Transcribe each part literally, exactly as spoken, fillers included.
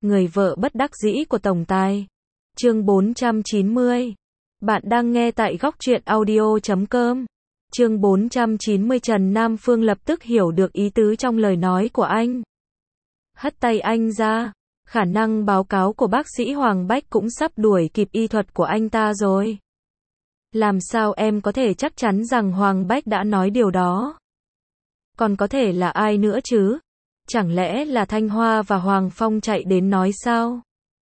Người vợ bất đắc dĩ của tổng tài. Chương bốn trăm chín mươi. Bạn đang nghe tại góc truyện audio chấm com. Chương bốn trăm chín mươi. Trần Nam Phương lập tức hiểu được ý tứ trong lời nói của anh. Hất tay anh ra. Khả năng báo cáo của bác sĩ Hoàng Bách cũng sắp đuổi kịp y thuật của anh ta rồi. Làm sao em có thể chắc chắn rằng Hoàng Bách đã nói điều đó? Còn có thể là ai nữa chứ? Chẳng lẽ là Thanh Hoa và Hoàng Phong chạy đến nói sao?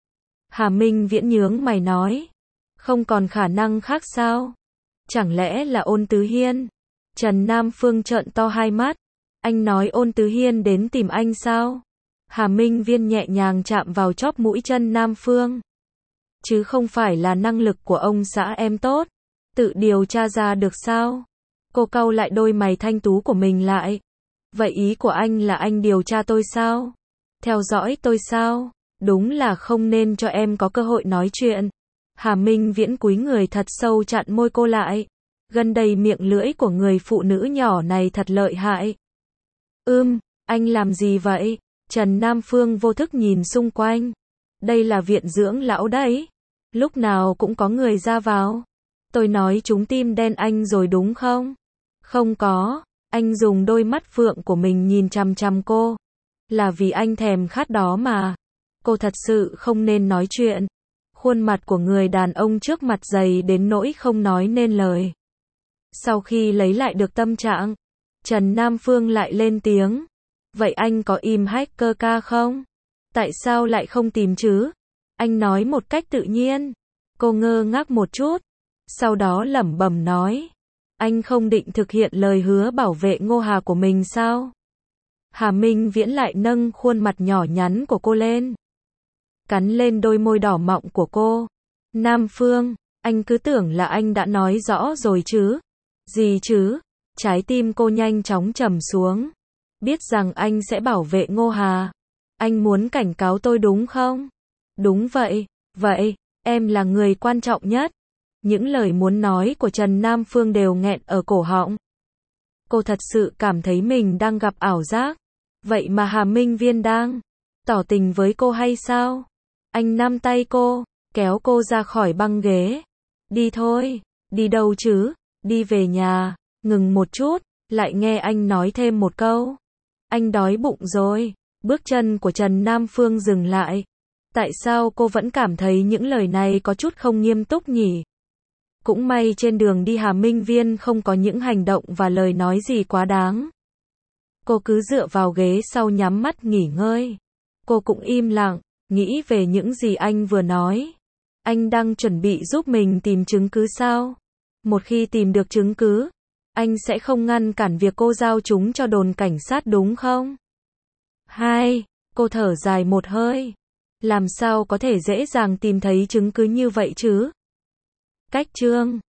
Hà Minh Viễn nhướng mày nói. Không còn khả năng khác sao? Chẳng lẽ là Ôn Tứ Hiên? Trần Nam Phương trợn to hai mắt. Anh nói Ôn Tứ Hiên đến tìm anh sao? Hà Minh Viễn nhẹ nhàng chạm vào chóp mũi Trần Nam Phương. Chứ không phải là năng lực của ông xã em tốt. Tự điều tra ra được sao? Cô cau lại đôi mày thanh tú của mình lại. Vậy ý của anh là anh điều tra tôi sao? Theo dõi tôi sao? Đúng là không nên cho em có cơ hội nói chuyện. Hà Minh Viễn cúi người thật sâu chặn môi cô lại. Gần đầy miệng lưỡi của người phụ nữ nhỏ này thật lợi hại. Ưm, anh làm gì vậy? Trần Nam Phương vô thức nhìn xung quanh. Đây là viện dưỡng lão đấy. Lúc nào cũng có người ra vào. Tôi nói trúng tim đen anh rồi đúng không? Không có. Anh dùng đôi mắt phượng của mình nhìn chằm chằm cô. Là vì anh thèm khát đó mà. Cô thật sự không nên nói chuyện. Khuôn mặt của người đàn ông trước mặt dày đến nỗi không nói nên lời. Sau khi lấy lại được tâm trạng, Trần Nam Phương lại lên tiếng. Vậy anh có im hacker ca không? Tại sao lại không tìm chứ? Anh nói một cách tự nhiên. Cô ngơ ngác một chút. Sau đó lẩm bẩm nói. Anh không định thực hiện lời hứa bảo vệ Ngô Hà của mình sao? Hà Minh Viễn lại nâng khuôn mặt nhỏ nhắn của cô lên. Cắn lên đôi môi đỏ mọng của cô. Nam Phương, anh cứ tưởng là anh đã nói rõ rồi chứ? Gì chứ? Trái tim cô nhanh chóng trầm xuống. Biết rằng anh sẽ bảo vệ Ngô Hà. Anh muốn cảnh cáo tôi đúng không? Đúng vậy, vậy, em là người quan trọng nhất. Những lời muốn nói của Trần Nam Phương đều nghẹn ở cổ họng. Cô thật sự cảm thấy mình đang gặp ảo giác. Vậy mà Hà Minh Viễn đang tỏ tình với cô hay sao? Anh nắm tay cô, kéo cô ra khỏi băng ghế. Đi thôi, đi đâu chứ? Đi về nhà. Ngừng một chút, lại nghe anh nói thêm một câu. Anh đói bụng rồi. Bước chân của Trần Nam Phương dừng lại. Tại sao cô vẫn cảm thấy những lời này có chút không nghiêm túc nhỉ? Cũng may trên đường đi Hà Minh Viễn không có những hành động và lời nói gì quá đáng. Cô cứ dựa vào ghế sau nhắm mắt nghỉ ngơi. Cô cũng im lặng, nghĩ về những gì anh vừa nói. Anh đang chuẩn bị giúp mình tìm chứng cứ sao? Một khi tìm được chứng cứ, anh sẽ không ngăn cản việc cô giao chúng cho đồn cảnh sát đúng không? Hai, cô thở dài một hơi. Làm sao có thể dễ dàng tìm thấy chứng cứ như vậy chứ? Cách chương